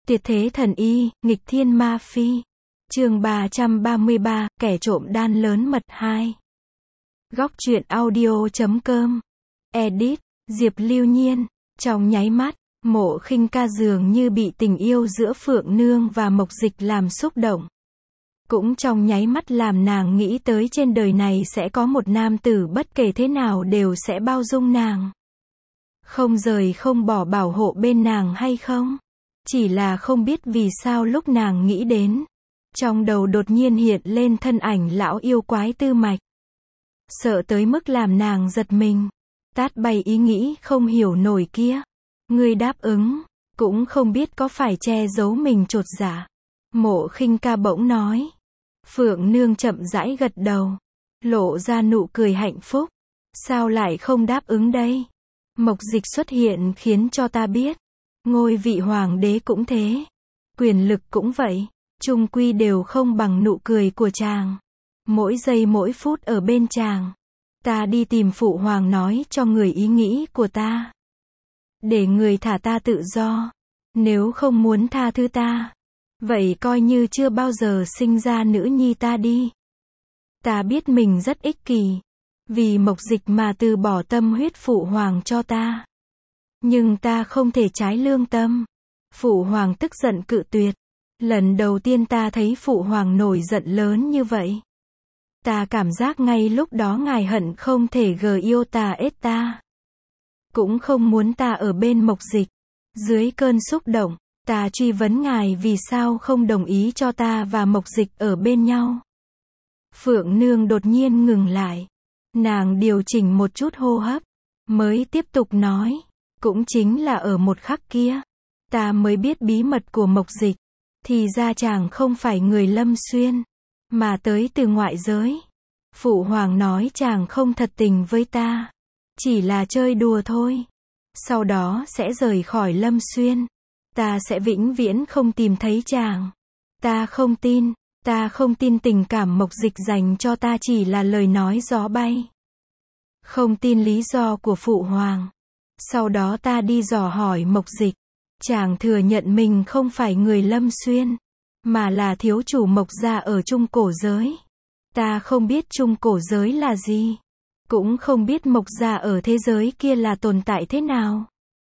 Tuyệt thế thần y, nghịch thiên ma phi. Chương 333, kẻ trộm đan lớn mật 2. Góc truyện audio.com. Edit, Diệp Lưu Nhiên. Trong nháy mắt, Mộ Khinh Ca dường như bị tình yêu giữa Phượng Nương và Mộc Dịch làm xúc động. Cũng trong nháy mắt làm nàng nghĩ tới trên đời này sẽ có một nam tử bất kể thế nào đều sẽ bao dung nàng. Không rời không bỏ bảo hộ bên nàng hay không? Chỉ là không biết vì sao lúc nàng nghĩ đến, trong đầu đột nhiên hiện lên thân ảnh lão yêu quái Tư Mạch. Sợ tới mức làm nàng giật mình. Tát bay ý nghĩ không hiểu nổi kia. Ngươi đáp ứng, cũng không biết có phải che giấu mình chột dạ. Mộ Khinh Ca bỗng nói. Phượng Nương chậm rãi gật đầu, lộ ra nụ cười hạnh phúc. Sao lại không đáp ứng đây? Mộc Dịch xuất hiện khiến cho ta biết, ngôi vị hoàng đế cũng thế, quyền lực cũng vậy, chung quy đều không bằng nụ cười của chàng. Mỗi giây mỗi phút ở bên chàng, ta đi tìm phụ hoàng nói cho người ý nghĩ của ta, để người thả ta tự do. Nếu không muốn tha thứ ta, vậy coi như chưa bao giờ sinh ra nữ nhi ta đi. Ta biết mình rất ích kỷ, vì Mộc Dịch mà từ bỏ tâm huyết phụ hoàng cho ta. Nhưng ta không thể trái lương tâm. Phụ hoàng tức giận cự tuyệt. Lần đầu tiên ta thấy phụ hoàng nổi giận lớn như vậy, ta cảm giác ngay lúc đó ngài hận không thể yêu ta ết ta. Cũng không muốn ta ở bên Mộc Dịch. Dưới cơn xúc động, ta truy vấn ngài vì sao không đồng ý cho ta và Mộc Dịch ở bên nhau. Phượng Nương đột nhiên ngừng lại. Nàng điều chỉnh một chút hô hấp, mới tiếp tục nói. Cũng chính là ở một khắc kia, ta mới biết bí mật của Mộc Dịch. Thì ra chàng không phải người Lâm Xuyên, mà tới từ ngoại giới. Phụ hoàng nói chàng không thật tình với ta, chỉ là chơi đùa thôi. Sau đó sẽ rời khỏi Lâm Xuyên. Ta sẽ vĩnh viễn không tìm thấy chàng. Ta không tin tình cảm Mộc Dịch dành cho ta chỉ là lời nói gió bay. Không tin lý do của phụ hoàng. Sau đó ta đi dò hỏi Mộc Dịch. Chàng thừa nhận mình không phải người Lâm Xuyên, mà là thiếu chủ Mộc gia ở Trung Cổ giới. Ta không biết Trung Cổ giới là gì, cũng không biết Mộc gia ở thế giới kia là tồn tại thế nào.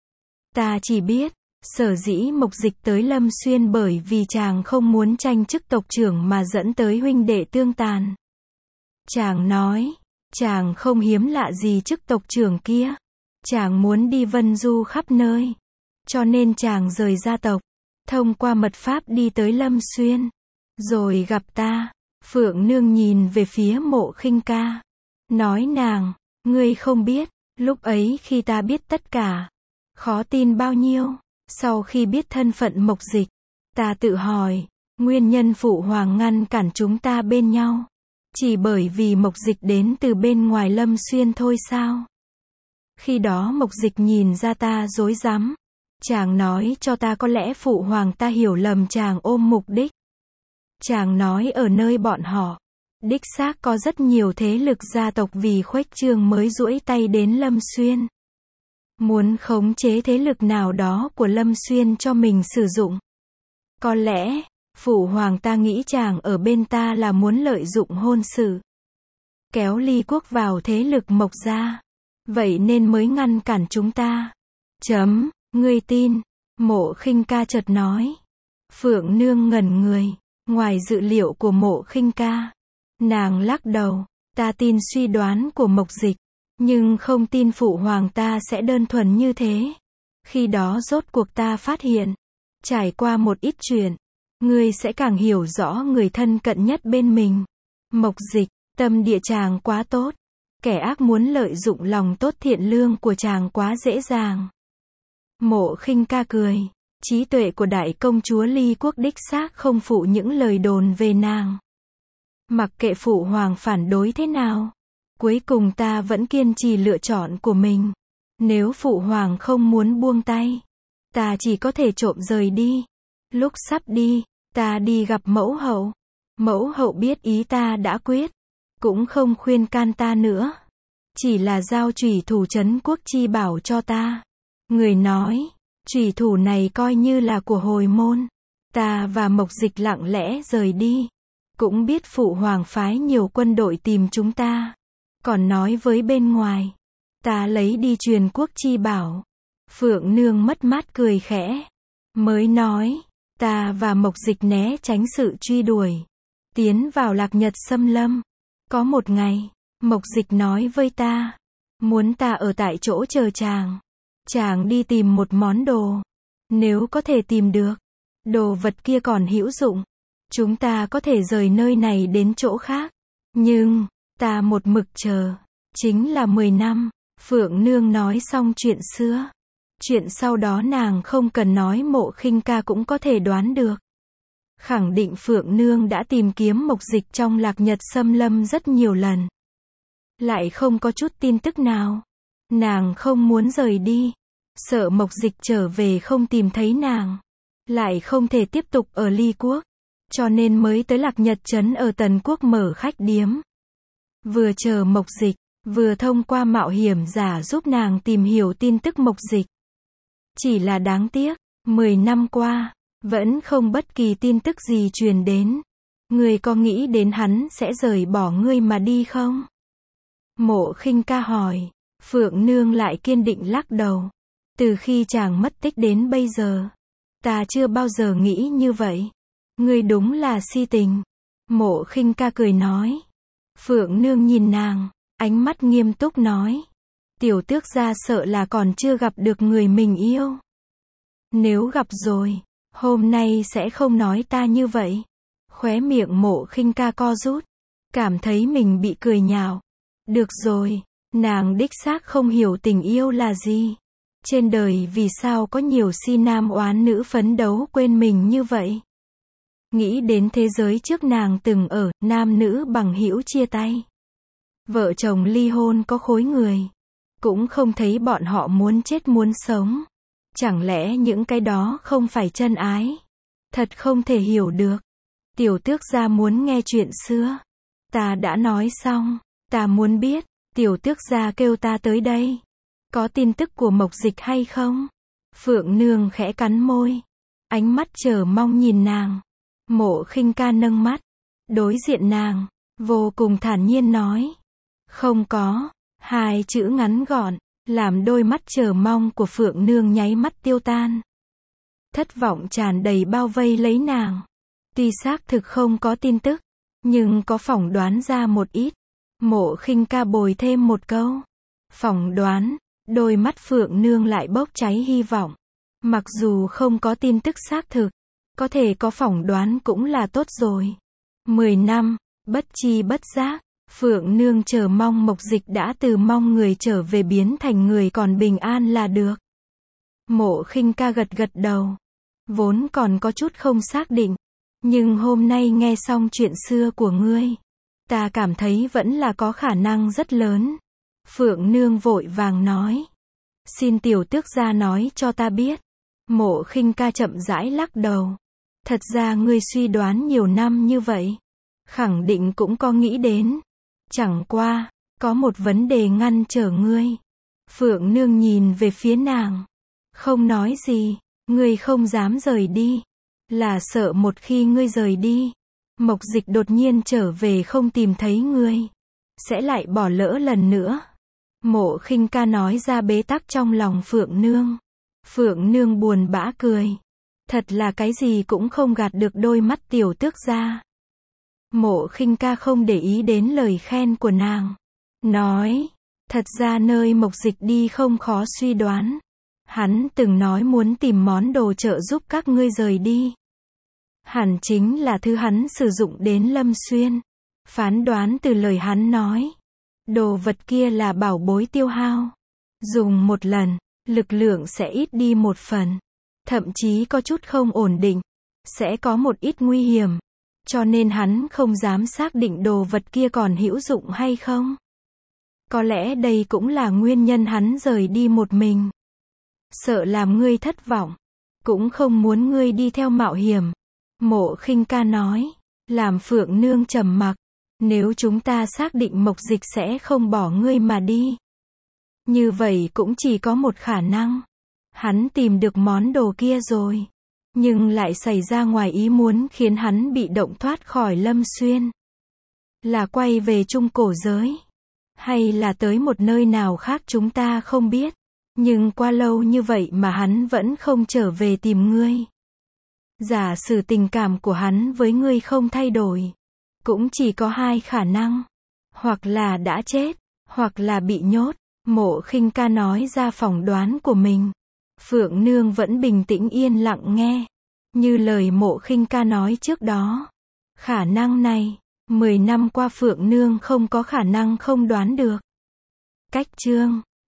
Ta chỉ biết, sở dĩ Mộc Dịch tới Lâm Xuyên bởi vì chàng không muốn tranh chức tộc trưởng mà dẫn tới huynh đệ tương tàn. Chàng nói, chàng không hiếm lạ gì chức tộc trưởng kia. Chàng muốn đi vân du khắp nơi. Cho nên chàng rời gia tộc, thông qua mật pháp đi tới Lâm Xuyên. Rồi gặp ta. Phượng Nương nhìn về phía Mộ Khinh Ca, nói nàng, ngươi không biết, lúc ấy khi ta biết tất cả, khó tin bao nhiêu. Sau khi biết thân phận Mộc Dịch, ta tự hỏi, nguyên nhân phụ hoàng ngăn cản chúng ta bên nhau, chỉ bởi vì Mộc Dịch đến từ bên ngoài Lâm Xuyên thôi sao? Khi đó Mộc Dịch nhìn ra ta rối rắm. Chàng nói cho ta có lẽ phụ hoàng ta hiểu lầm chàng ôm mục đích. Chàng nói ở nơi bọn họ, đích xác có rất nhiều thế lực gia tộc vì khuếch trương mới duỗi tay đến Lâm Xuyên. Muốn khống chế thế lực nào đó của Lâm Xuyên cho mình sử dụng. Có lẽ, phụ hoàng ta nghĩ chàng ở bên ta là muốn lợi dụng hôn sự, kéo Ly quốc vào thế lực Mộc gia. Vậy nên mới ngăn cản chúng ta. Ngươi tin? Mộ Khinh Ca chợt nói. Phượng Nương ngẩn người. Ngoài dự liệu của Mộ Khinh Ca, nàng lắc đầu. Ta tin suy đoán của Mộc Dịch, nhưng không tin phụ hoàng ta sẽ đơn thuần như thế. Khi đó rốt cuộc ta phát hiện, trải qua một ít chuyện, ngươi sẽ càng hiểu rõ người thân cận nhất bên mình. Mộc Dịch, tâm địa chàng quá tốt. Kẻ ác muốn lợi dụng lòng tốt thiện lương của chàng quá dễ dàng. Mộ Khinh Ca cười. Trí tuệ của đại công chúa Ly quốc đích xác không phụ những lời đồn về nàng. Mặc kệ phụ hoàng phản đối thế nào, cuối cùng ta vẫn kiên trì lựa chọn của mình. Nếu phụ hoàng không muốn buông tay, ta chỉ có thể trộm rời đi. Lúc sắp đi, ta đi gặp mẫu hậu. Mẫu hậu biết ý ta đã quyết, cũng không khuyên can ta nữa, chỉ là giao chủy thủ trấn quốc chi bảo cho ta. Người nói, chủy thủ này coi như là của hồi môn. Ta và Mộc Dịch lặng lẽ rời đi. Cũng biết phụ hoàng phái nhiều quân đội tìm chúng ta. Còn nói với bên ngoài. Ta lấy đi truyền quốc chi bảo. Phượng Nương mất mát cười khẽ. Mới nói. Ta và Mộc Dịch né tránh sự truy đuổi. Tiến vào Lạc Nhật xâm lâm. Có một ngày. Mộc Dịch nói với ta. Muốn ta ở tại chỗ chờ chàng. Chàng đi tìm một món đồ. Nếu có thể tìm được. Đồ vật kia còn hữu dụng. Chúng ta có thể rời nơi này đến chỗ khác. Nhưng, ta một mực chờ. Chính là 10 năm. Phượng Nương nói xong chuyện xưa. Chuyện sau đó nàng không cần nói, Mộ Khinh Ca cũng có thể đoán được. Khẳng định Phượng Nương đã tìm kiếm Mộc Dịch trong Lạc Nhật xâm lâm rất nhiều lần. Lại không có chút tin tức nào. Nàng không muốn rời đi. Sợ Mộc Dịch trở về không tìm thấy nàng. Lại không thể tiếp tục ở Ly Quốc. Cho nên mới tới Lạc Nhật Trấn ở Tần Quốc mở khách điếm. Vừa chờ Mộc Dịch, vừa thông qua mạo hiểm giả giúp nàng tìm hiểu tin tức Mộc Dịch. Chỉ là đáng tiếc, 10 năm qua, vẫn không bất kỳ tin tức gì truyền đến. Ngươi có nghĩ đến hắn sẽ rời bỏ ngươi mà đi không? Mộ Khinh Ca hỏi. Phượng Nương lại kiên định lắc đầu. Từ khi chàng mất tích đến bây giờ, ta chưa bao giờ nghĩ như vậy. Ngươi đúng là si tình. Mộ Khinh Ca cười nói. Phượng Nương nhìn nàng, ánh mắt nghiêm túc nói. Tiểu tước gia sợ là còn chưa gặp được người mình yêu. Nếu gặp rồi, hôm nay sẽ không nói ta như vậy. Khóe miệng Mộ Khinh Ca co rút. Cảm thấy mình bị cười nhạo. Được rồi, nàng đích xác không hiểu tình yêu là gì. Trên đời vì sao có nhiều si nam oán nữ phấn đấu quên mình như vậy. Nghĩ đến thế giới trước nàng từng ở, nam nữ bằng hữu chia tay. Vợ chồng ly hôn có khối người. Cũng không thấy bọn họ muốn chết muốn sống. Chẳng lẽ những cái đó không phải chân ái? Thật không thể hiểu được. Tiểu tước gia muốn nghe chuyện xưa. Ta đã nói xong. Ta muốn biết. Tiểu tước gia kêu ta tới đây. Có tin tức của Mộc Dịch hay không? Phượng Nương khẽ cắn môi. Ánh mắt chờ mong nhìn nàng. Mộ Khinh Ca nâng mắt. Đối diện nàng. Vô cùng thản nhiên nói. Không có. Hai chữ ngắn gọn. Làm đôi mắt chờ mong của Phượng Nương nháy mắt tiêu tan. Thất vọng tràn đầy bao vây lấy nàng. Tuy xác thực không có tin tức. Nhưng có phỏng đoán ra một ít. Mộ Khinh Ca bồi thêm một câu. Phỏng đoán. Đôi mắt Phượng Nương lại bốc cháy hy vọng. Mặc dù không có tin tức xác thực. Có thể có phỏng đoán cũng là tốt rồi. 10 năm. Bất chi bất giác. Phượng Nương chờ mong Mộc Dịch đã từ mong người trở về biến thành người còn bình an là được. Mộ Khinh Ca gật gật đầu. Vốn còn có chút không xác định. Nhưng hôm nay nghe xong chuyện xưa của ngươi. Ta cảm thấy vẫn là có khả năng rất lớn. Phượng Nương vội vàng nói. Xin tiểu tước gia nói cho ta biết. Mộ Khinh Ca chậm rãi lắc đầu. Thật ra ngươi suy đoán nhiều năm như vậy. Khẳng định cũng có nghĩ đến. Chẳng qua, có một vấn đề ngăn trở ngươi. Phượng Nương nhìn về phía nàng. Không nói gì, ngươi không dám rời đi. Là sợ một khi ngươi rời đi, Mộc Dịch đột nhiên trở về không tìm thấy ngươi. Sẽ lại bỏ lỡ lần nữa. Mộ Khinh Ca nói ra bế tắc trong lòng Phượng Nương. Phượng Nương buồn bã cười. Thật là cái gì cũng không gạt được đôi mắt tiểu tước gia. Mộ Khinh Ca không để ý đến lời khen của nàng. Nói, thật ra nơi Mộc Dịch đi không khó suy đoán. Hắn từng nói muốn tìm món đồ trợ giúp các ngươi rời đi. Hẳn chính là thứ hắn sử dụng đến Lâm Xuyên. Phán đoán từ lời hắn nói. Đồ vật kia là bảo bối tiêu hao. Dùng một lần, lực lượng sẽ ít đi một phần. Thậm chí có chút không ổn định. Sẽ có một ít nguy hiểm. Cho nên hắn không dám xác định đồ vật kia còn hữu dụng hay không. Có lẽ đây cũng là nguyên nhân hắn rời đi một mình. Sợ làm ngươi thất vọng. Cũng không muốn ngươi đi theo mạo hiểm. Mộ Khinh Ca nói. Làm Phượng Nương trầm mặc. Nếu chúng ta xác định Mộc Dịch sẽ không bỏ ngươi mà đi. Như vậy cũng chỉ có một khả năng. Hắn tìm được món đồ kia rồi. nhưng lại xảy ra ngoài ý muốn khiến hắn bị động thoát khỏi Lâm Xuyên. Là quay về Trung Cổ giới, hay là tới một nơi nào khác chúng ta không biết. Nhưng qua lâu như vậy mà hắn vẫn không trở về tìm ngươi. Giả sử tình cảm của hắn với ngươi không thay đổi, cũng chỉ có hai khả năng. Hoặc là đã chết, hoặc là bị nhốt. Mộ Khinh Ca nói ra phỏng đoán của mình. Phượng Nương vẫn bình tĩnh yên lặng nghe. Như lời Mộ Khinh Ca nói trước đó. Khả năng này, 10 năm qua Phượng Nương không có khả năng không đoán được. Cách chương